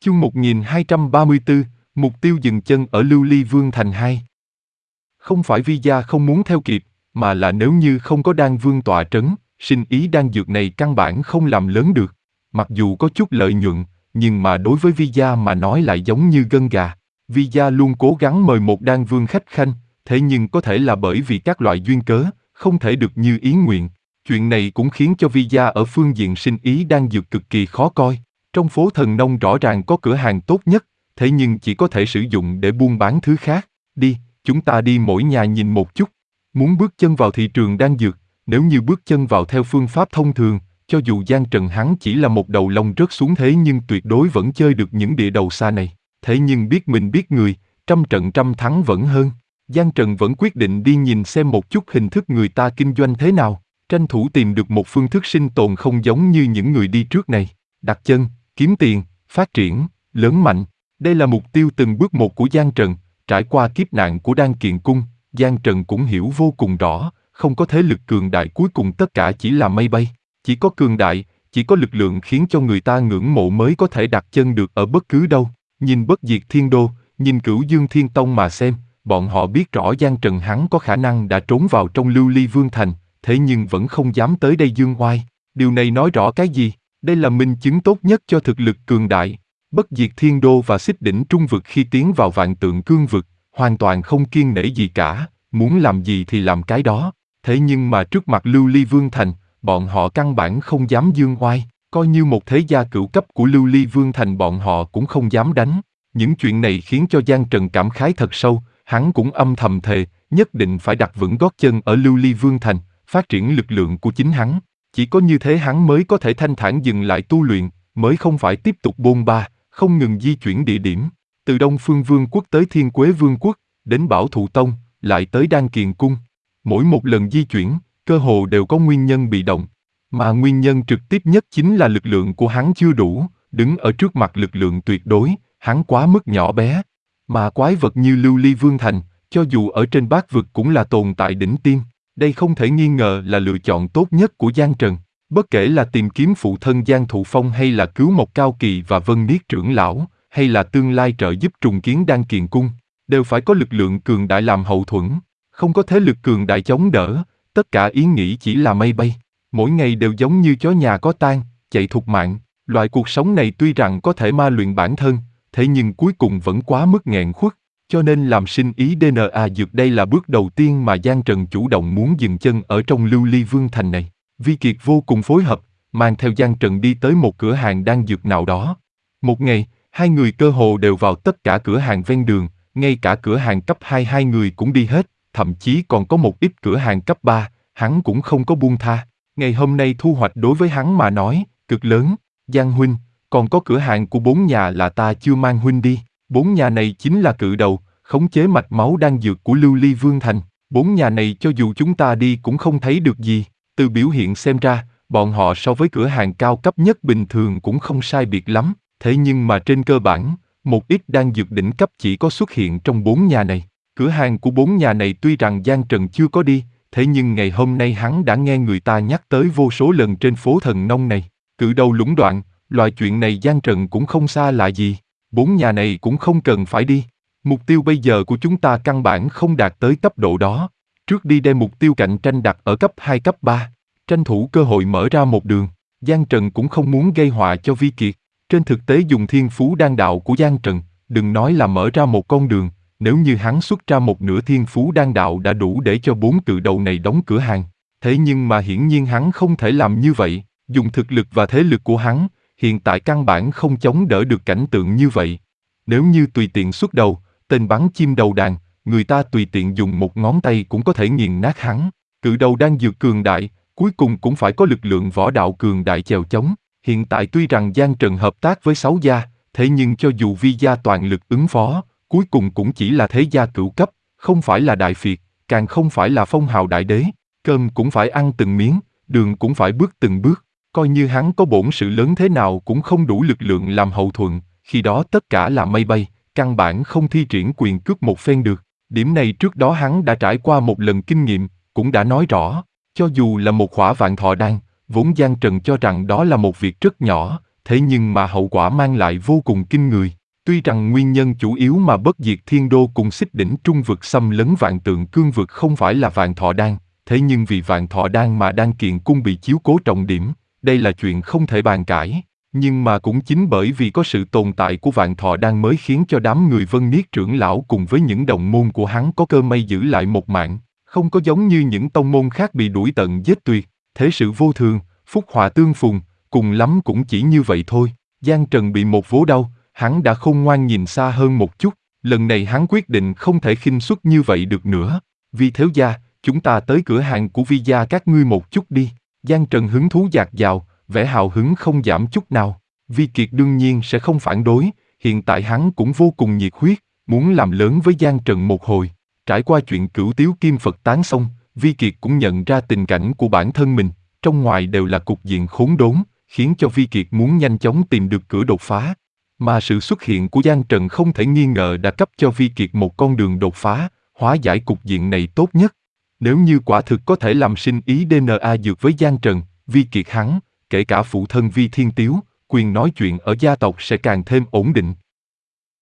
Chương 1234, mục tiêu dừng chân ở Lưu Ly Vương Thành 2. Không phải Vija không muốn theo kịp, mà là nếu như không có đan vương tọa trấn, sinh ý đan dược này căn bản không làm lớn được. Mặc dù có chút lợi nhuận, nhưng mà đối với Vija mà nói lại giống như gân gà. Vija luôn cố gắng mời một đan vương khách khanh, thế nhưng có thể là bởi vì các loại duyên cớ, không thể được như ý nguyện. Chuyện này cũng khiến cho Vija ở phương diện sinh ý đan dược cực kỳ khó coi. Trong phố Thần Nông rõ ràng có cửa hàng tốt nhất, thế nhưng chỉ có thể sử dụng để buôn bán thứ khác. Đi, chúng ta đi mỗi nhà nhìn một chút. Muốn bước chân vào thị trường đan dược, nếu như bước chân vào theo phương pháp thông thường, cho dù Giang Trần hắn chỉ là một đầu lông rớt xuống thế nhưng tuyệt đối vẫn chơi được những địa đầu xa này. Thế nhưng biết mình biết người, trăm trận trăm thắng vẫn hơn. Giang Trần vẫn quyết định đi nhìn xem một chút hình thức người ta kinh doanh thế nào, tranh thủ tìm được một phương thức sinh tồn không giống như những người đi trước này. Đặt chân, kiếm tiền, phát triển, lớn mạnh. Đây là mục tiêu từng bước một của Giang Trần. Trải qua kiếp nạn của Đan Kiền Cung, Giang Trần cũng hiểu vô cùng rõ, không có thế lực cường đại cuối cùng tất cả chỉ là mây bay. Chỉ có cường đại, chỉ có lực lượng khiến cho người ta ngưỡng mộ mới có thể đặt chân được ở bất cứ đâu. Nhìn Bất Diệt Thiên Đô, nhìn Cửu Dương Thiên Tông mà xem, bọn họ biết rõ Giang Trần hắn có khả năng đã trốn vào trong Lưu Ly Vương Thành, thế nhưng vẫn không dám tới đây dương oai. Điều này nói rõ cái gì? Đây là minh chứng tốt nhất cho thực lực cường đại. Bất Diệt Thiên Đô và Xích Đỉnh Trung Vực khi tiến vào Vạn Tượng Cương Vực, hoàn toàn không kiêng nể gì cả, muốn làm gì thì làm cái đó. Thế nhưng mà trước mặt Lưu Ly Vương Thành, bọn họ căn bản không dám dương oai, coi như một thế gia cửu cấp của Lưu Ly Vương Thành bọn họ cũng không dám đánh. Những chuyện này khiến cho Giang Trần cảm khái thật sâu, hắn cũng âm thầm thề, nhất định phải đặt vững gót chân ở Lưu Ly Vương Thành, phát triển lực lượng của chính hắn. Chỉ có như thế hắn mới có thể thanh thản dừng lại tu luyện, mới không phải tiếp tục bôn ba, không ngừng di chuyển địa điểm. Từ Đông Phương Vương quốc tới Thiên Quế Vương quốc, đến Bảo Thụ Tông, lại tới Đan Kiền Cung. Mỗi một lần di chuyển, cơ hồ đều có nguyên nhân bị động. Mà nguyên nhân trực tiếp nhất chính là lực lượng của hắn chưa đủ, đứng ở trước mặt lực lượng tuyệt đối, hắn quá mức nhỏ bé. Mà quái vật như Lưu Ly Vương Thành, cho dù ở trên bát vực cũng là tồn tại đỉnh tiêm. Đây không thể nghi ngờ là lựa chọn tốt nhất của Giang Trần. Bất kể là tìm kiếm phụ thân Giang Thụ Phong hay là cứu Mộc Cao Kỳ và Vân Niết trưởng lão, hay là tương lai trợ giúp trùng kiến Đan Kiền Cung, đều phải có lực lượng cường đại làm hậu thuẫn. Không có thế lực cường đại chống đỡ, tất cả ý nghĩ chỉ là mây bay. Mỗi ngày đều giống như chó nhà có tang, chạy thục mạng. Loại cuộc sống này tuy rằng có thể ma luyện bản thân, thế nhưng cuối cùng vẫn quá mức nghẹn khuất. Cho nên làm sinh ý DNA dược đây là bước đầu tiên mà Giang Trần chủ động muốn dừng chân ở trong Lưu Ly Vương Thành này. Vi Kiệt vô cùng phối hợp, mang theo Giang Trần đi tới một cửa hàng đan dược nào đó. Một ngày, hai người cơ hồ đều vào tất cả cửa hàng ven đường, ngay cả cửa hàng cấp 2 hai người cũng đi hết, thậm chí còn có một ít cửa hàng cấp 3, hắn cũng không có buông tha. Ngày hôm nay thu hoạch đối với hắn mà nói, cực lớn. Giang huynh, còn có cửa hàng của 4 nhà là ta chưa mang huynh đi. 4 nhà này chính là cự đầu, khống chế mạch máu đan dược của Lưu Ly Vương Thành. 4 nhà này cho dù chúng ta đi cũng không thấy được gì. Từ biểu hiện xem ra, bọn họ so với cửa hàng cao cấp nhất bình thường cũng không sai biệt lắm. Thế nhưng mà trên cơ bản, một ít đan dược đỉnh cấp chỉ có xuất hiện trong 4 nhà này. Cửa hàng của 4 nhà này tuy rằng Giang Trần chưa có đi, thế nhưng ngày hôm nay hắn đã nghe người ta nhắc tới vô số lần trên phố Thần Nông này. Cự đầu lũng đoạn, loại chuyện này Giang Trần cũng không xa lạ gì. 4 nhà này cũng không cần phải đi. Mục tiêu bây giờ của chúng ta căn bản không đạt tới cấp độ đó. Trước đi đem mục tiêu cạnh tranh đặt ở cấp 2 cấp 3. Tranh thủ cơ hội mở ra một đường. Giang Trần cũng không muốn gây họa cho Vi Kiệt. Trên thực tế dùng thiên phú đan đạo của Giang Trần, đừng nói là mở ra một con đường, nếu như hắn xuất ra một nửa thiên phú đan đạo đã đủ để cho 4 cự đầu này đóng cửa hàng. Thế nhưng mà hiển nhiên hắn không thể làm như vậy, dùng thực lực và thế lực của hắn, hiện tại căn bản không chống đỡ được cảnh tượng như vậy. Nếu như tùy tiện xuất đầu, tên bắn chim đầu đàn, người ta tùy tiện dùng một ngón tay cũng có thể nghiền nát hắn. Cự đầu đang dược cường đại, cuối cùng cũng phải có lực lượng võ đạo cường đại chèo chống. Hiện tại tuy rằng Giang Trần hợp tác với 6 gia, thế nhưng cho dù Vi gia toàn lực ứng phó, cuối cùng cũng chỉ là thế gia cửu cấp, không phải là đại phiệt, càng không phải là phong hào đại đế. Cơm cũng phải ăn từng miếng, đường cũng phải bước từng bước. Coi như hắn có bổn sự lớn thế nào cũng không đủ lực lượng làm hậu thuận, khi đó tất cả là mây bay, căn bản không thi triển quyền cước một phen được. Điểm này trước đó hắn đã trải qua một lần kinh nghiệm, cũng đã nói rõ, cho dù là một khỏa vạn thọ đan, vốn Giang Trần cho rằng đó là một việc rất nhỏ, thế nhưng mà hậu quả mang lại vô cùng kinh người. Tuy rằng nguyên nhân chủ yếu mà Bất Diệt Thiên Đô cùng Xích Đỉnh Trung vực xâm lấn Vạn Tượng Cương vực không phải là Vạn Thọ Đan, thế nhưng vì Vạn Thọ Đan mà Đan Kiện Cung bị chiếu cố trọng điểm, đây là chuyện không thể bàn cãi. Nhưng mà cũng chính bởi vì có sự tồn tại của Vạn Thọ Đan mới khiến cho đám người Vân Niết trưởng lão cùng với những đồng môn của hắn có cơ may giữ lại một mạng, không có giống như những tông môn khác bị đuổi tận giết tuyệt. Thế sự vô thường, phúc họa tương phùng, cùng lắm cũng chỉ như vậy thôi. Giang Trần bị một vố đau, hắn đã khôn ngoan nhìn xa hơn một chút, lần này hắn quyết định không thể khinh suất như vậy được nữa. Vi thiếu gia, chúng ta tới cửa hàng của Vi gia các ngươi một chút đi. Giang Trần hứng thú dạt dào, vẻ hào hứng không giảm chút nào. Vi Kiệt đương nhiên sẽ không phản đối, hiện tại hắn cũng vô cùng nhiệt huyết, muốn làm lớn với Giang Trần một hồi. Trải qua chuyện Cửu Tiếu Kim Phật tán xong, Vi Kiệt cũng nhận ra tình cảnh của bản thân mình, trong ngoài đều là cục diện khốn đốn, khiến cho Vi Kiệt muốn nhanh chóng tìm được cửa đột phá. Mà sự xuất hiện của Giang Trần không thể nghi ngờ đã cấp cho Vi Kiệt một con đường đột phá, hóa giải cục diện này tốt nhất. Nếu như quả thực có thể làm sinh ý DNA dược với Giang Trần, Vi Kiệt hắn, kể cả phụ thân Vi Thiên Tiếu, quyền nói chuyện ở gia tộc sẽ càng thêm ổn định.